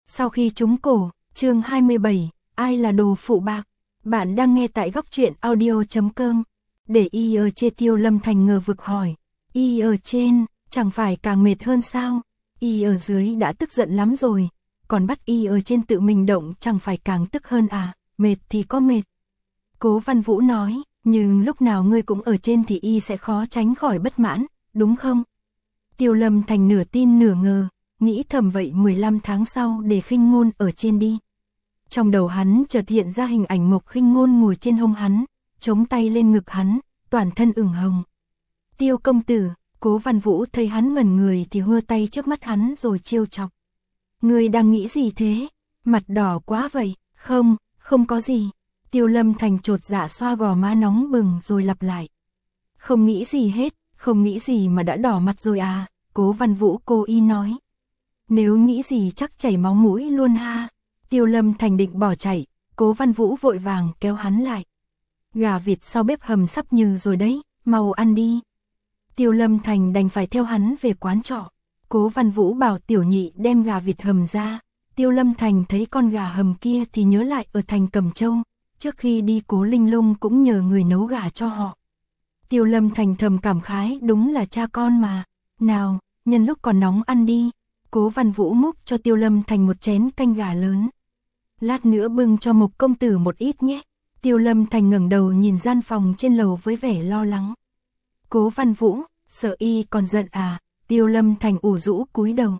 Sau khi trúng cổ, chương 27, ai là đồ phụ bạc? Bạn đang nghe tại góc truyện audio.com. Để y ở trên, Tiêu Lâm Thành ngờ vực hỏi. Y ở trên, chẳng phải càng mệt hơn sao? Y ở dưới đã tức giận lắm rồi, còn bắt y ở trên tự mình động chẳng phải càng tức hơn à? Mệt thì có mệt. Cố Văn Vũ nói, nhưng lúc nào ngươi cũng ở trên thì y sẽ khó tránh khỏi bất mãn, đúng không? Tiêu Lâm Thành nửa tin nửa ngờ, nghĩ thầm vậy 15 tháng sau để Khinh Ngôn ở trên đi. Trong đầu hắn chợt hiện ra hình ảnh Mộc Khinh Ngôn ngồi trên hông hắn, chống tay lên ngực hắn, toàn thân ửng hồng. Tiêu công tử, Cố Văn Vũ thấy hắn ngẩn người thì hơ tay trước mắt hắn rồi trêu chọc. Ngươi đang nghĩ gì thế? Mặt đỏ quá vậy. Không, không có gì. Tiêu Lâm Thành chột dạ xoa gò má nóng bừng rồi lặp lại. Không nghĩ gì hết, không nghĩ gì mà đã đỏ mặt rồi à? Cố Văn Vũ cố ý nói. Nếu nghĩ gì chắc chảy máu mũi luôn ha. Tiêu Lâm Thành định bỏ chạy, Cố Văn Vũ vội vàng kéo hắn lại. Gà vịt sau bếp hầm sắp nhừ rồi đấy, mau ăn đi. Tiêu Lâm Thành đành phải theo hắn về quán trọ. Cố Văn Vũ bảo Tiểu Nhị đem gà vịt hầm ra. Tiêu Lâm Thành thấy con gà hầm kia thì nhớ lại ở thành Cẩm Châu, trước khi đi Cố Linh Lung cũng nhờ người nấu gà cho họ. Tiêu Lâm Thành thầm cảm khái, đúng là cha con mà. Nào, nhân lúc còn nóng ăn đi. Cố Văn Vũ múc cho Tiêu Lâm Thành một chén canh gà lớn. Lát nữa bưng cho Mộc công tử một ít nhé. Tiêu Lâm Thành ngẩng đầu nhìn gian phòng trên lầu với vẻ lo lắng. Cố Văn Vũ, sợ y còn giận à? Tiêu Lâm Thành ủ rũ cúi đầu.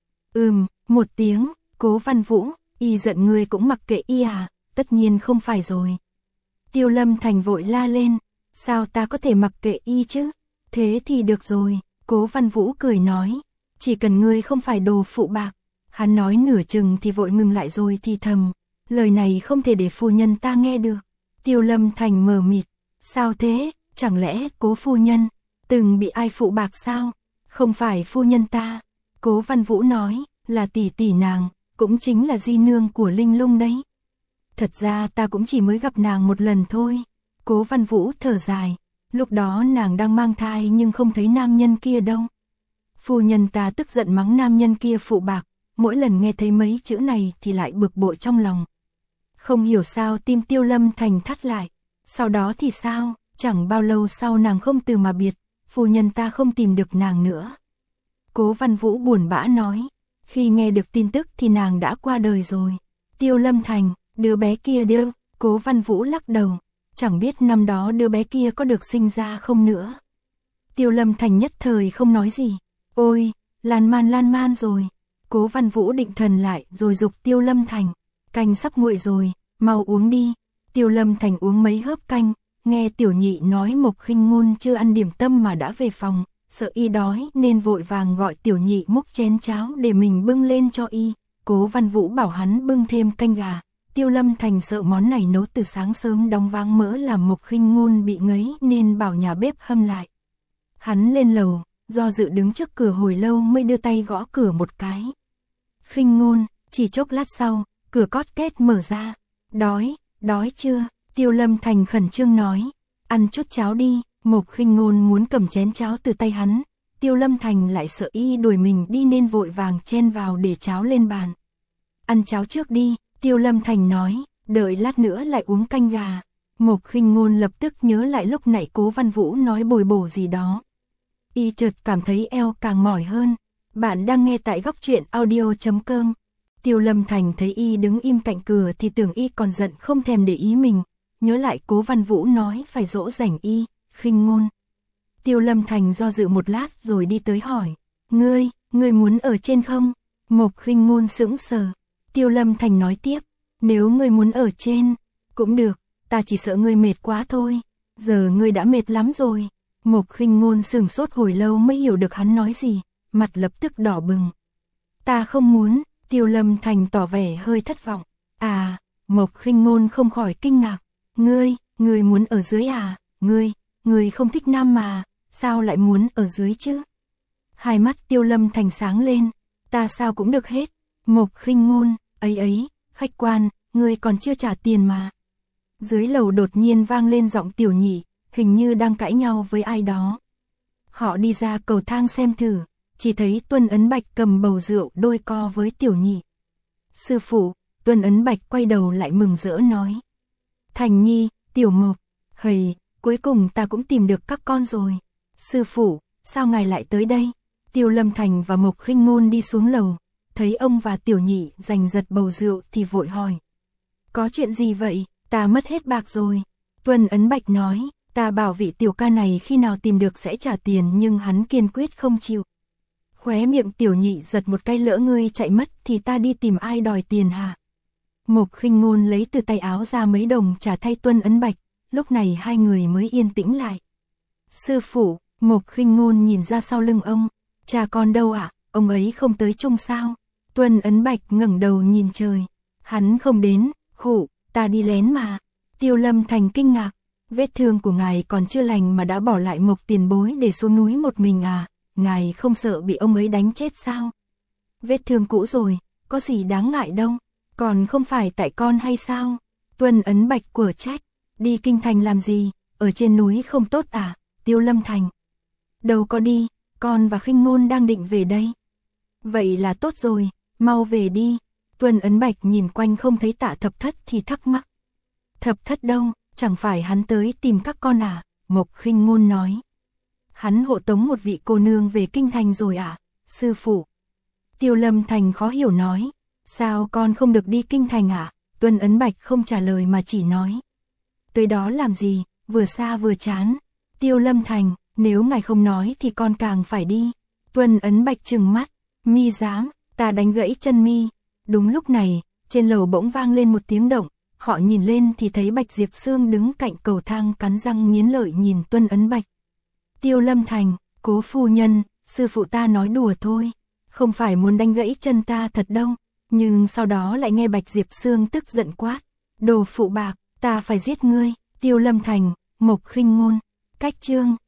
Một tiếng. Cố Văn Vũ, y giận ngươi cũng mặc kệ y à? Tất nhiên không phải rồi. Tiêu Lâm Thành vội la lên. Sao ta có thể mặc kệ y chứ? Thế thì được rồi. Cố Văn Vũ cười nói. Chỉ cần ngươi không phải đồ phụ bạc. Hắn nói nửa chừng thì vội ngừng lại rồi thì thầm. Lời này không thể để phu nhân ta nghe được. Tiêu Lâm Thành mờ mịt. Sao thế? Chẳng lẽ Cố phu nhân từng bị ai phụ bạc sao? Không phải phu nhân ta. Cố Văn Vũ nói, là tỷ tỷ nàng, cũng chính là di nương của Linh Lung đấy. Thật ra ta cũng chỉ mới gặp nàng một lần thôi. Cố Văn Vũ thở dài, lúc đó nàng đang mang thai nhưng không thấy nam nhân kia đâu. Phu nhân ta tức giận mắng nam nhân kia phụ bạc, mỗi lần nghe thấy mấy chữ này thì lại bực bội trong lòng. Không hiểu sao tim Tiêu Lâm Thành thắt lại. Sau đó thì sao? Chẳng bao lâu sau nàng không từ mà biệt, phu nhân ta không tìm được nàng nữa. Cố Văn Vũ buồn bã nói, khi nghe được tin tức thì nàng đã qua đời rồi. Tiêu Lâm Thành, đứa bé kia đâu? Cố Văn Vũ lắc đầu, chẳng biết năm đó đứa bé kia có được sinh ra không nữa. Tiêu Lâm Thành nhất thời không nói gì. Ôi, lan man rồi. Cố Văn Vũ định thần lại rồi giục Tiêu Lâm Thành, canh sắp nguội rồi, mau uống đi. Tiêu Lâm Thành uống mấy hớp canh, nghe Tiểu Nhị nói Mộc Khinh Ngôn chưa ăn điểm tâm mà đã về phòng, sợ y đói nên vội vàng gọi Tiểu Nhị múc chén cháo để mình bưng lên cho y. Cố Văn Vũ bảo hắn bưng thêm canh gà. Tiêu Lâm Thành sợ món này nấu từ sáng sớm đóng váng mỡ làm Mộc Khinh Ngôn bị ngấy nên bảo nhà bếp hâm lại. Hắn lên lầu, do dự đứng trước cửa hồi lâu mới đưa tay gõ cửa một cái. Khinh Ngôn, chỉ chốc lát sau, cửa cót két mở ra. Đói chưa? Tiêu Lâm Thành khẩn trương nói. Ăn chút cháo đi. Mộc Khinh Ngôn muốn cầm chén cháo từ tay hắn. Tiêu Lâm Thành lại sợ y đuổi mình đi nên vội vàng chen vào để cháo lên bàn. Ăn cháo trước đi, Tiêu Lâm Thành nói, đợi lát nữa lại uống canh gà. Mộc Khinh Ngôn lập tức nhớ lại lúc nãy Cố Văn Vũ nói bồi bổ gì đó. Y chợt cảm thấy eo càng mỏi hơn. Bạn đang nghe tại góc truyện audio.com. Tiêu Lâm Thành thấy y đứng im cạnh cửa thì tưởng y còn giận không thèm để ý mình. Nhớ lại Cố Văn Vũ nói phải dỗ dành y. Khinh Ngôn. Tiêu Lâm Thành do dự một lát rồi đi tới hỏi. Ngươi muốn ở trên không? Mộc Khinh Ngôn sững sờ. Tiêu Lâm Thành nói tiếp. Nếu ngươi muốn ở trên, cũng được, ta chỉ sợ ngươi mệt quá thôi. Giờ ngươi đã mệt lắm rồi. Mộc Khinh Ngôn sửng sốt hồi lâu mới hiểu được hắn nói gì, mặt lập tức đỏ bừng. Ta không muốn. Tiêu Lâm Thành tỏ vẻ hơi thất vọng. À, Mộc Khinh Ngôn không khỏi kinh ngạc. Ngươi muốn ở dưới à? Ngươi không thích nam mà, sao lại muốn ở dưới chứ? Hai mắt Tiêu Lâm Thành sáng lên, ta sao cũng được hết. Mộc Khinh Ngôn, ấy, khách quan, ngươi còn chưa trả tiền mà. Dưới lầu đột nhiên vang lên giọng Tiểu Nhị, hình như đang cãi nhau với ai đó. Họ đi ra cầu thang xem thử, chỉ thấy Tuân Ấn Bạch cầm bầu rượu đôi co với Tiểu Nhị. Sư phụ, Tuân Ấn Bạch quay đầu lại mừng rỡ nói. Thành Nhi, Tiểu Mộc, hầy, cuối cùng ta cũng tìm được các con rồi. Sư phụ, sao ngài lại tới đây? Tiêu Lâm Thành và Mộc Khinh Ngôn đi xuống lầu, thấy ông và Tiểu Nhị giành giật bầu rượu thì vội hỏi. Có chuyện gì vậy? Ta mất hết bạc rồi. Tuân Ấn Bạch nói, ta bảo vị tiểu ca này khi nào tìm được sẽ trả tiền nhưng hắn kiên quyết không chịu. Khóe miệng Tiểu Nhị giật một cái, lỡ ngươi chạy mất thì ta đi tìm ai đòi tiền hả? Mộc Khinh Ngôn lấy từ tay áo ra mấy đồng trả thay Tuân Ấn Bạch, lúc này hai người mới yên tĩnh lại. Sư phụ, Mộc Khinh Ngôn nhìn ra sau lưng ông, cha con đâu ạ? Ông ấy không tới chung sao? Tuân Ấn Bạch ngẩng đầu nhìn trời, hắn không đến, khụ, ta đi lén mà. Tiêu Lâm Thành kinh ngạc, vết thương của ngài còn chưa lành mà đã bỏ lại Mộc tiền bối để xuống núi một mình à? Ngài không sợ bị ông ấy đánh chết sao? Vết thương cũ rồi, có gì đáng ngại đâu, còn không phải tại con hay sao? Tuân Ấn Bạch quở trách, đi kinh thành làm gì, ở trên núi không tốt à? Tiêu Lâm Thành, đâu có đi, con và Khinh Ngôn đang định về đây. Vậy là tốt rồi, mau về đi. Tuân Ấn Bạch nhìn quanh không thấy Tạ Thập Thất thì thắc mắc. Thập Thất đâu, chẳng phải hắn tới tìm các con à? Mộc Khinh Ngôn nói. Hắn hộ tống một vị cô nương về kinh thành rồi à? Sư phụ. Tiêu Lâm Thành khó hiểu nói. Sao con không được đi kinh thành à? Tuân Ấn Bạch không trả lời mà chỉ nói. Tới đó làm gì, vừa xa vừa chán. Tiêu Lâm Thành, nếu ngài không nói thì con càng phải đi. Tuân Ấn Bạch trừng mắt. Mi dám, ta đánh gãy chân mi. Đúng lúc này, trên lầu bỗng vang lên một tiếng động. Họ nhìn lên thì thấy Bạch Diệp Sương đứng cạnh cầu thang cắn răng nghiến lợi nhìn Tuân Ấn Bạch. Tiêu Lâm Thành, cố phu nhân, sư phụ ta nói đùa thôi, không phải muốn đánh gãy chân ta thật đâu. Nhưng sau đó lại nghe Bạch Diệp Sương tức giận quát. Đồ phụ bạc, ta phải giết ngươi. Tiêu Lâm Thành, Mộc Khinh Ngôn, cách chương.